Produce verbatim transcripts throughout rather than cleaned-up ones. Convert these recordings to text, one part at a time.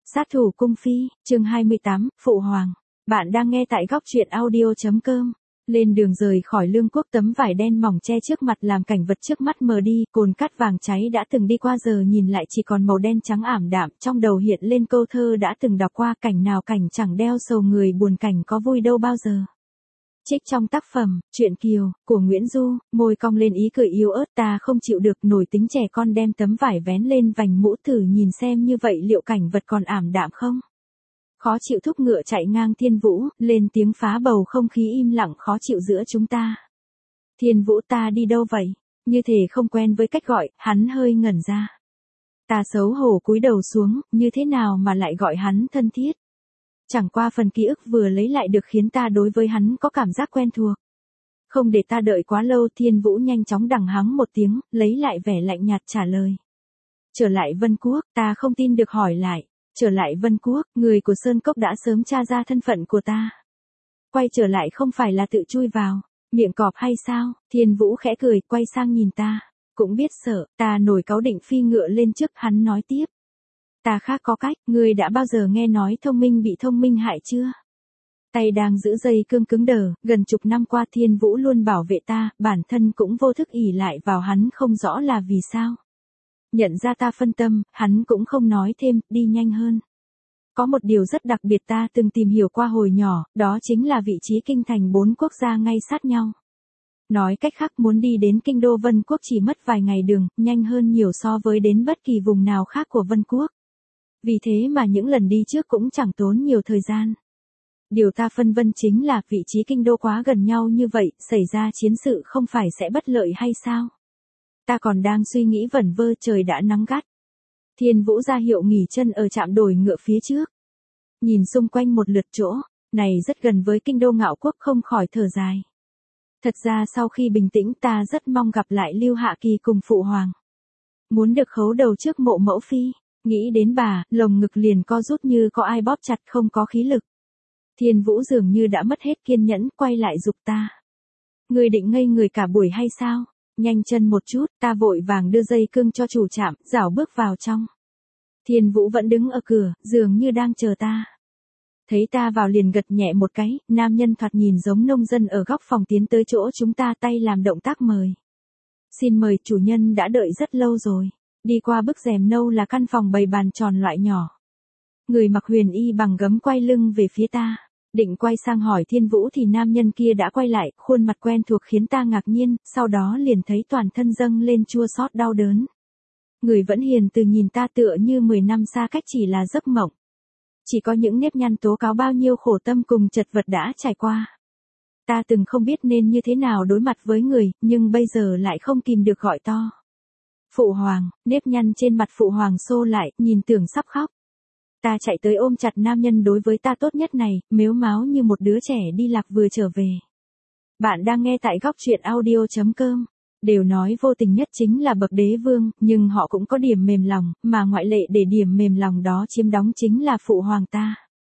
Sát thủ cung phi, chương hai mươi tám, Phụ Hoàng. Bạn đang nghe tại góc truyện audio.com. Lên đường rời khỏi Lương Quốc, tấm vải đen mỏng che trước mặt làm cảnh vật trước mắt mờ đi, cồn cát vàng cháy đã từng đi qua giờ nhìn lại chỉ còn màu đen trắng ảm đạm, trong đầu hiện lên câu thơ đã từng đọc qua, cảnh nào cảnh chẳng đeo sầu người buồn, cảnh có vui đâu bao giờ. Trích trong tác phẩm, Truyện Kiều, của Nguyễn Du, môi cong lên ý cười yếu ớt, ta không chịu được nổi tính trẻ con, đem tấm vải vén lên vành mũ thử nhìn xem như vậy liệu cảnh vật còn ảm đạm không. Khó chịu, thúc ngựa chạy ngang Thiên Vũ, lên tiếng phá bầu không khí im lặng khó chịu giữa chúng ta. Thiên Vũ, ta đi đâu vậy? Như thể không quen với cách gọi, hắn hơi ngẩn ra. Ta xấu hổ cúi đầu xuống, như thế nào mà lại gọi hắn thân thiết? Chẳng qua phần ký ức vừa lấy lại được khiến ta đối với hắn có cảm giác quen thuộc. Không để ta đợi quá lâu, Thiên Vũ nhanh chóng đằng hắng một tiếng, lấy lại vẻ lạnh nhạt trả lời. Trở lại Vân Quốc, ta không tin được hỏi lại. Trở lại Vân Quốc, người của Sơn Cốc đã sớm tra ra thân phận của ta. Quay trở lại không phải là tự chui vào miệng cọp hay sao? Thiên Vũ khẽ cười, quay sang nhìn ta. Cũng biết sợ, ta nổi cáu định phi ngựa lên trước, hắn nói tiếp. Ta khác có cách, ngươi đã bao giờ nghe nói thông minh bị thông minh hại chưa? Tay đang giữ dây cương cứng đờ, gần chục năm qua Thiên Vũ luôn bảo vệ ta, bản thân cũng vô thức ỷ lại vào hắn không rõ là vì sao. Nhận ra ta phân tâm, hắn cũng không nói thêm, đi nhanh hơn. Có một điều rất đặc biệt ta từng tìm hiểu qua hồi nhỏ, đó chính là vị trí kinh thành bốn quốc gia ngay sát nhau. Nói cách khác, muốn đi đến kinh đô Vân Quốc chỉ mất vài ngày đường, nhanh hơn nhiều so với đến bất kỳ vùng nào khác của Vân Quốc. Vì thế mà những lần đi trước cũng chẳng tốn nhiều thời gian. Điều ta phân vân chính là vị trí kinh đô quá gần nhau như vậy, xảy ra chiến sự không phải sẽ bất lợi hay sao? Ta còn đang suy nghĩ vẩn vơ, trời đã nắng gắt. Thiên Vũ ra hiệu nghỉ chân ở trạm đổi ngựa phía trước. Nhìn xung quanh một lượt chỗ, này rất gần với kinh đô Ngạo Quốc, không khỏi thở dài. Thật ra sau khi bình tĩnh ta rất mong gặp lại Lưu Hạ Kỳ cùng Phụ Hoàng. Muốn được khấu đầu trước mộ mẫu phi, nghĩ đến bà, lồng ngực liền co rút như có ai bóp chặt, không có khí lực. Thiên Vũ dường như đã mất hết kiên nhẫn, quay lại giục ta. Người định ngây người cả buổi hay sao? Nhanh chân một chút, ta vội vàng đưa dây cương cho chủ trạm, rảo bước vào trong. Thiên Vũ vẫn đứng ở cửa, dường như đang chờ ta. Thấy ta vào liền gật nhẹ một cái, nam nhân thoạt nhìn giống nông dân ở góc phòng tiến tới chỗ chúng ta, tay làm động tác mời. Xin mời, chủ nhân đã đợi rất lâu rồi. Đi qua bức rèm nâu là căn phòng bày bàn tròn loại nhỏ. Người mặc huyền y bằng gấm quay lưng về phía ta. Định quay sang hỏi Thiên Vũ thì nam nhân kia đã quay lại, khuôn mặt quen thuộc khiến ta ngạc nhiên, sau đó liền thấy toàn thân dâng lên chua xót đau đớn. Người vẫn hiền từ nhìn ta tựa như mười năm xa cách chỉ là giấc mộng. Chỉ có những nếp nhăn tố cáo bao nhiêu khổ tâm cùng chật vật đã trải qua. Ta từng không biết nên như thế nào đối mặt với người, nhưng bây giờ lại không kìm được gọi to. Phụ Hoàng, nếp nhăn trên mặt Phụ Hoàng xô lại, nhìn tưởng sắp khóc. Ta chạy tới ôm chặt nam nhân đối với ta tốt nhất này, mếu máo như một đứa trẻ đi lạc vừa trở về. Bạn đang nghe tại góc truyện audio.com. Đều nói vô tình nhất chính là bậc đế vương, nhưng họ cũng có điểm mềm lòng, mà ngoại lệ để điểm mềm lòng đó chiếm đóng chính là Phụ Hoàng ta.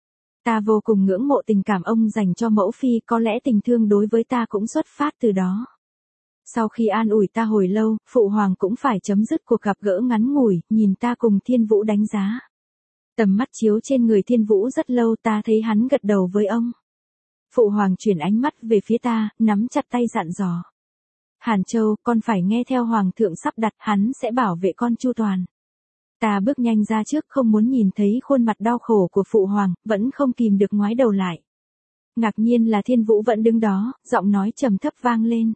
Ta vô cùng ngưỡng mộ tình cảm ông dành cho mẫu phi, có lẽ tình thương đối với ta cũng xuất phát từ đó. Sau khi an ủi ta hồi lâu, Phụ Hoàng cũng phải chấm dứt cuộc gặp gỡ ngắn ngủi, nhìn ta cùng Thiên Vũ đánh giá. Tầm mắt chiếu trên người Thiên Vũ rất lâu, ta thấy hắn gật đầu với ông. Phụ Hoàng chuyển ánh mắt về phía ta, nắm chặt tay dặn dò. Hàn Châu, con phải nghe theo Hoàng thượng sắp đặt, hắn sẽ bảo vệ con chu toàn. Ta bước nhanh ra trước, không muốn nhìn thấy khuôn mặt đau khổ của Phụ Hoàng, vẫn không kìm được ngoái đầu lại. Ngạc nhiên là Thiên Vũ vẫn đứng đó, giọng nói trầm thấp vang lên.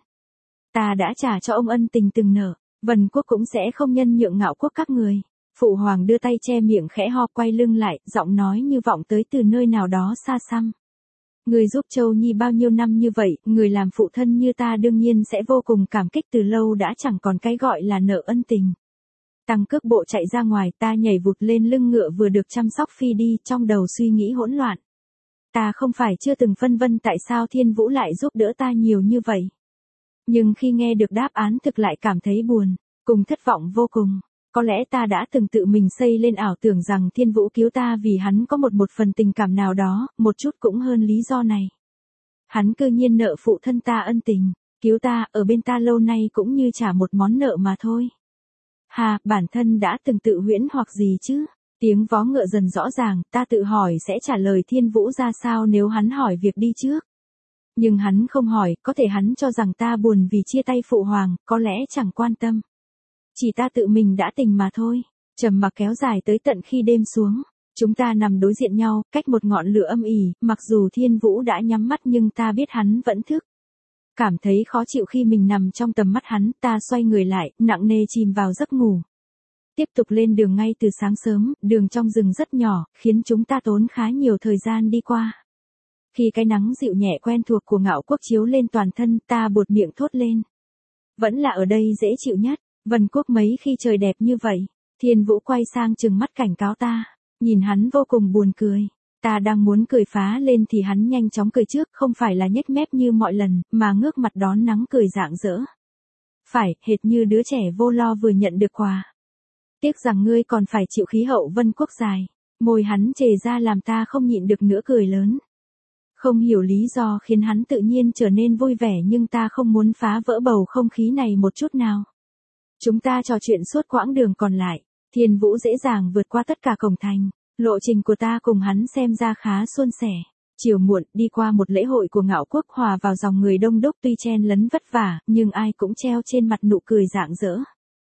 Ta đã trả cho ông ân tình từng nợ, Vân Quốc cũng sẽ không nhân nhượng Ngạo Quốc các người. Phụ Hoàng đưa tay che miệng khẽ ho, quay lưng lại, giọng nói như vọng tới từ nơi nào đó xa xăm. Người giúp Châu Nhi bao nhiêu năm như vậy, người làm phụ thân như ta đương nhiên sẽ vô cùng cảm kích, từ lâu đã chẳng còn cái gọi là nợ ân tình. Tăng cước bộ chạy ra ngoài, ta nhảy vụt lên lưng ngựa vừa được chăm sóc phi đi, trong đầu suy nghĩ hỗn loạn. Ta không phải chưa từng phân vân tại sao Thiên Vũ lại giúp đỡ ta nhiều như vậy. Nhưng khi nghe được đáp án thực lại cảm thấy buồn, cùng thất vọng vô cùng. Có lẽ ta đã từng tự mình xây lên ảo tưởng rằng Thiên Vũ cứu ta vì hắn có một một phần tình cảm nào đó, một chút cũng hơn lý do này. Hắn cư nhiên nợ phụ thân ta ân tình, cứu ta, ở bên ta lâu nay cũng như trả một món nợ mà thôi. Hà, bản thân đã từng tự huyễn hoặc gì chứ? Tiếng vó ngựa dần rõ ràng, ta tự hỏi sẽ trả lời Thiên Vũ ra sao nếu hắn hỏi việc đi trước. Nhưng hắn không hỏi, có thể hắn cho rằng ta buồn vì chia tay phụ hoàng, có lẽ chẳng quan tâm. Chỉ ta tự mình đã tình mà thôi. Trầm mặc kéo dài tới tận khi đêm xuống. Chúng ta nằm đối diện nhau, cách một ngọn lửa âm ỉ, mặc dù Thiên Vũ đã nhắm mắt nhưng ta biết hắn vẫn thức. Cảm thấy khó chịu khi mình nằm trong tầm mắt hắn, ta xoay người lại, nặng nề chìm vào giấc ngủ. Tiếp tục lên đường ngay từ sáng sớm, đường trong rừng rất nhỏ, khiến chúng ta tốn khá nhiều thời gian đi qua. Khi cái nắng dịu nhẹ quen thuộc của Ngạo Quốc chiếu lên toàn thân, ta buột miệng thốt lên. Vẫn là ở đây dễ chịu nhất, Vân Quốc mấy khi trời đẹp như vậy. Thiên Vũ quay sang trừng mắt cảnh cáo ta, nhìn hắn vô cùng buồn cười. Ta đang muốn cười phá lên thì hắn nhanh chóng cười trước, không phải là nhếch mép như mọi lần, mà ngước mặt đón nắng cười rạng rỡ. Phải, hệt như đứa trẻ vô lo vừa nhận được quà. Tiếc rằng ngươi còn phải chịu khí hậu Vân Quốc dài. Môi hắn chề ra làm ta không nhịn được nữa cười lớn. Không hiểu lý do khiến hắn tự nhiên trở nên vui vẻ nhưng ta không muốn phá vỡ bầu không khí này một chút nào. Chúng ta trò chuyện suốt quãng đường còn lại. Thiên Vũ dễ dàng vượt qua tất cả cổng thành. Lộ trình của ta cùng hắn xem ra khá suôn sẻ. Chiều muộn, đi qua một lễ hội của Ngạo Quốc hòa vào dòng người đông đúc tuy chen lấn vất vả, nhưng ai cũng treo trên mặt nụ cười rạng rỡ.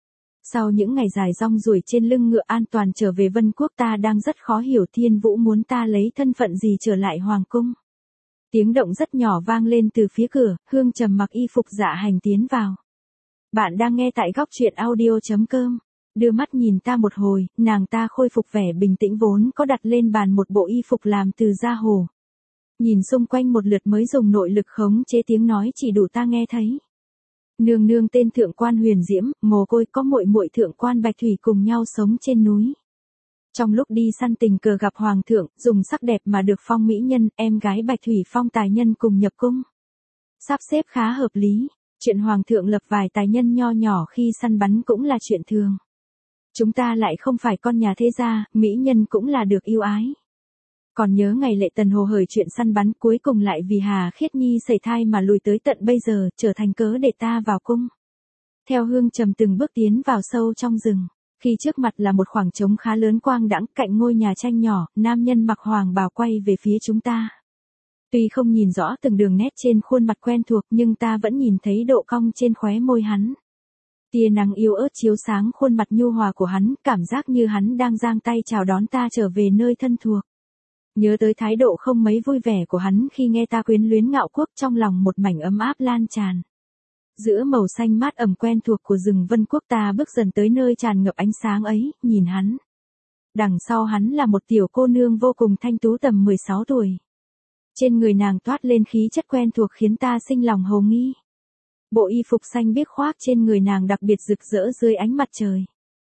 Sau những ngày dài rong ruổi trên lưng ngựa an toàn trở về Vân Quốc ta đang rất khó hiểu Thiên Vũ muốn ta lấy thân phận gì trở lại Hoàng Cung. Tiếng động rất nhỏ vang lên từ phía cửa, Hương Trầm mặc y phục dạ hành tiến vào. Bạn đang nghe tại góc truyện audio chấm com. Đưa mắt nhìn ta một hồi, nàng ta khôi phục vẻ bình tĩnh vốn có đặt lên bàn một bộ y phục làm từ da hồ. Nhìn xung quanh một lượt mới dùng nội lực khống chế tiếng nói chỉ đủ ta nghe thấy. Nương nương tên thượng quan Huyền Diễm, mồ côi có muội muội thượng quan Bạch Thủy cùng nhau sống trên núi. Trong lúc đi săn tình cờ gặp hoàng thượng, dùng sắc đẹp mà được phong mỹ nhân, em gái Bạch Thủy phong tài nhân cùng nhập cung. Sắp xếp khá hợp lý, chuyện hoàng thượng lập vài tài nhân nho nhỏ khi săn bắn cũng là chuyện thường. Chúng ta lại không phải con nhà thế gia, mỹ nhân cũng là được yêu ái. Còn nhớ ngày Lệ Tần hồ hởi chuyện săn bắn cuối cùng lại vì Hà Khiết Nhi sẩy thai mà lùi tới tận bây giờ, trở thành cớ để ta vào cung. Theo Hương Trầm từng bước tiến vào sâu trong rừng, khi trước mặt là một khoảng trống khá lớn quang đãng cạnh ngôi nhà tranh nhỏ, nam nhân mặc hoàng bào quay về phía chúng ta. Tuy không nhìn rõ từng đường nét trên khuôn mặt quen thuộc nhưng ta vẫn nhìn thấy độ cong trên khóe môi hắn. Tia nắng yếu ớt chiếu sáng khuôn mặt nhu hòa của hắn, cảm giác như hắn đang giang tay chào đón ta trở về nơi thân thuộc. Nhớ tới thái độ không mấy vui vẻ của hắn khi nghe ta quyến luyến Ngạo Quốc, trong lòng một mảnh ấm áp lan tràn. Giữa màu xanh mát ẩm quen thuộc của rừng Vân Quốc ta bước dần tới nơi tràn ngập ánh sáng ấy, nhìn hắn. Đằng sau hắn là một tiểu cô nương vô cùng thanh tú tầm mười sáu tuổi. Trên người nàng toát lên khí chất quen thuộc khiến ta sinh lòng hồ nghi. Bộ y phục xanh biếc khoác trên người nàng đặc biệt rực rỡ dưới ánh mặt trời.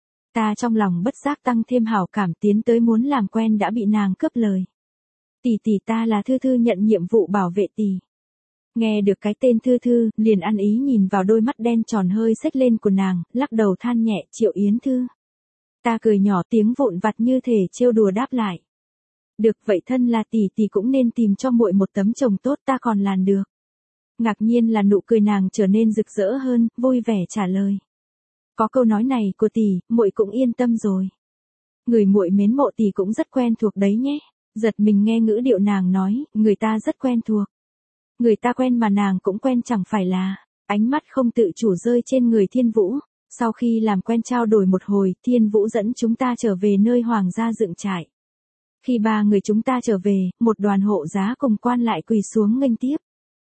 Ta trong lòng bất giác tăng thêm hảo cảm, tiến tới muốn làm quen đã bị nàng cướp lời. Tỷ tỷ, ta là Thư Thư, nhận nhiệm vụ bảo vệ tỷ. Nghe được cái tên Thư Thư, liền ăn ý nhìn vào đôi mắt đen tròn hơi xếch lên của nàng, lắc đầu than nhẹ, Triệu Yến Thư. Ta cười nhỏ, tiếng vụn vặt như thể trêu đùa đáp lại. Được vậy, thân là tỷ tỷ cũng nên tìm cho muội một tấm chồng tốt, ta còn làm được. Ngạc nhiên là nụ cười nàng trở nên rực rỡ hơn, vui vẻ trả lời. Có câu nói này của tỷ, muội cũng yên tâm rồi. Người muội mến mộ tỷ cũng rất quen thuộc đấy nhé. Giật mình nghe ngữ điệu nàng nói, người ta rất quen thuộc. Người ta quen mà nàng cũng quen chẳng phải là. Ánh mắt không tự chủ rơi trên người Thiên Vũ. Sau khi làm quen trao đổi một hồi, Thiên Vũ dẫn chúng ta trở về nơi hoàng gia dựng trại. Khi ba người chúng ta trở về, một đoàn hộ giá cùng quan lại quỳ xuống nghênh tiếp.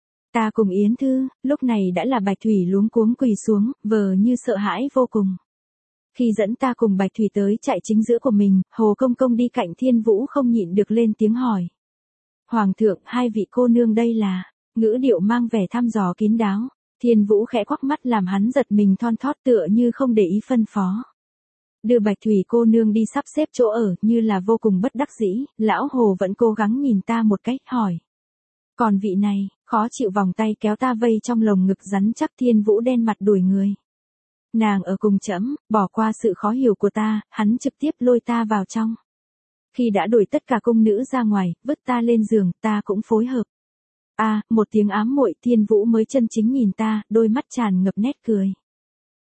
Ta cùng Yến Thư, lúc này đã là Bạch Thủy luống cuống quỳ xuống, vờ như sợ hãi vô cùng. Khi dẫn ta cùng Bạch Thủy tới trại chính giữa của mình, Hồ Công Công đi cạnh Thiên Vũ không nhịn được lên tiếng hỏi. Hoàng thượng, hai vị cô nương đây là, ngữ điệu mang vẻ thăm dò kín đáo. Thiên Vũ khẽ quắc mắt làm hắn giật mình thon thót tựa như không để ý phân phó. Đưa Bạch Thủy cô nương đi sắp xếp chỗ ở, như là vô cùng bất đắc dĩ, lão Hồ vẫn cố gắng nhìn ta một cách, hỏi. Còn vị này, khó chịu vòng tay kéo ta vây trong lồng ngực rắn chắc. Thiên Vũ đen mặt đuổi người. Nàng ở cùng trẫm, bỏ qua sự khó hiểu của ta, hắn trực tiếp lôi ta vào trong. Khi đã đuổi tất cả cung nữ ra ngoài, vứt ta lên giường, ta cũng phối hợp. A, à, một tiếng ám muội, Thiên Vũ mới chân chính nhìn ta, đôi mắt tràn ngập nét cười.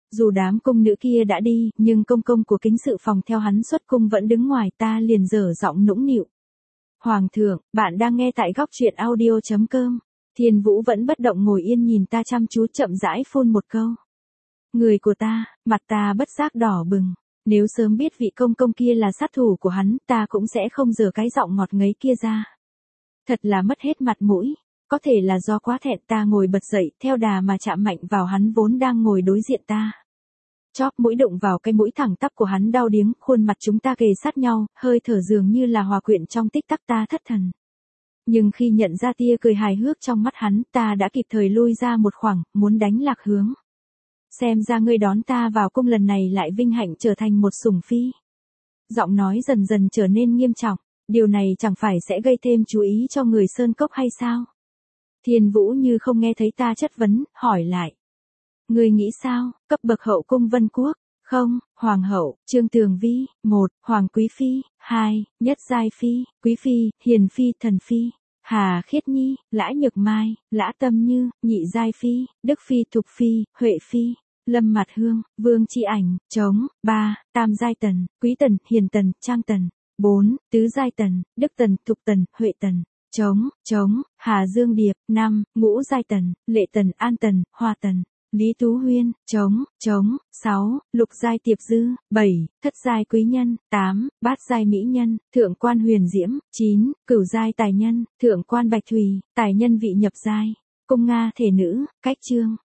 Dù đám cung nữ kia đã đi, nhưng công công của kính sự phòng theo hắn xuất cung vẫn đứng ngoài, ta liền dở giọng nũng nịu. Hoàng thượng, bạn đang nghe tại góc truyện audio.com. Thiên Vũ vẫn bất động ngồi yên nhìn ta chăm chú, chậm rãi phun một câu. Người của ta, mặt ta bất giác đỏ bừng. Nếu sớm biết vị công công kia là sát thủ của hắn, ta cũng sẽ không giở cái giọng ngọt ngấy kia ra. Thật là mất hết mặt mũi. Có thể là do quá thẹn, ta ngồi bật dậy, theo đà mà chạm mạnh vào hắn vốn đang ngồi đối diện ta. Chóp mũi đụng vào cái mũi thẳng tắp của hắn đau điếng, khuôn mặt chúng ta kề sát nhau, hơi thở dường như là hòa quyện trong tích tắc, ta thất thần. Nhưng khi nhận ra tia cười hài hước trong mắt hắn, ta đã kịp thời lui ra một khoảng, muốn đánh lạc hướng. Xem ra ngươi đón ta vào cung lần này lại vinh hạnh trở thành một sủng phi. Giọng nói dần dần trở nên nghiêm trọng, điều này chẳng phải sẽ gây thêm chú ý cho người Sơn Cốc hay sao? Thiên Vũ như không nghe thấy ta chất vấn, hỏi lại. Ngươi nghĩ sao, cấp bậc hậu cung Vân Quốc? Không, Hoàng hậu, Trương Tường Vi, một, Hoàng Quý Phi, hai, Nhất Giai Phi, Quý Phi, Hiền Phi, Thần Phi, Hà Khiết Nhi, Lã Nhược Mai, Lã Tâm Như, Nhị Giai Phi, Đức Phi, Thục Phi, Huệ Phi, Lâm Mạt Hương, Vương Chi Ảnh, Trống, ba, Tam Giai Tần, Quý Tần, Hiền Tần, Trang Tần, bốn, Tứ Giai Tần, Đức Tần, Thục Tần, Huệ Tần, Trống, Trống, Hà Dương Điệp, năm, Ngũ Giai Tần, Lệ Tần, An Tần, Hoa Tần, Lý Tú Huyên, Trống, Trống, sáu, Lục Giai Tiệp Dư, bảy, Thất Giai Quý Nhân, tám, Bát Giai Mỹ Nhân, Thượng Quan Huyền Diễm, chín, Cửu Giai Tài Nhân, Thượng Quan Bạch Thùy, Tài Nhân Vị Nhập Giai, Cung Nga Thể Nữ, Cách Trương.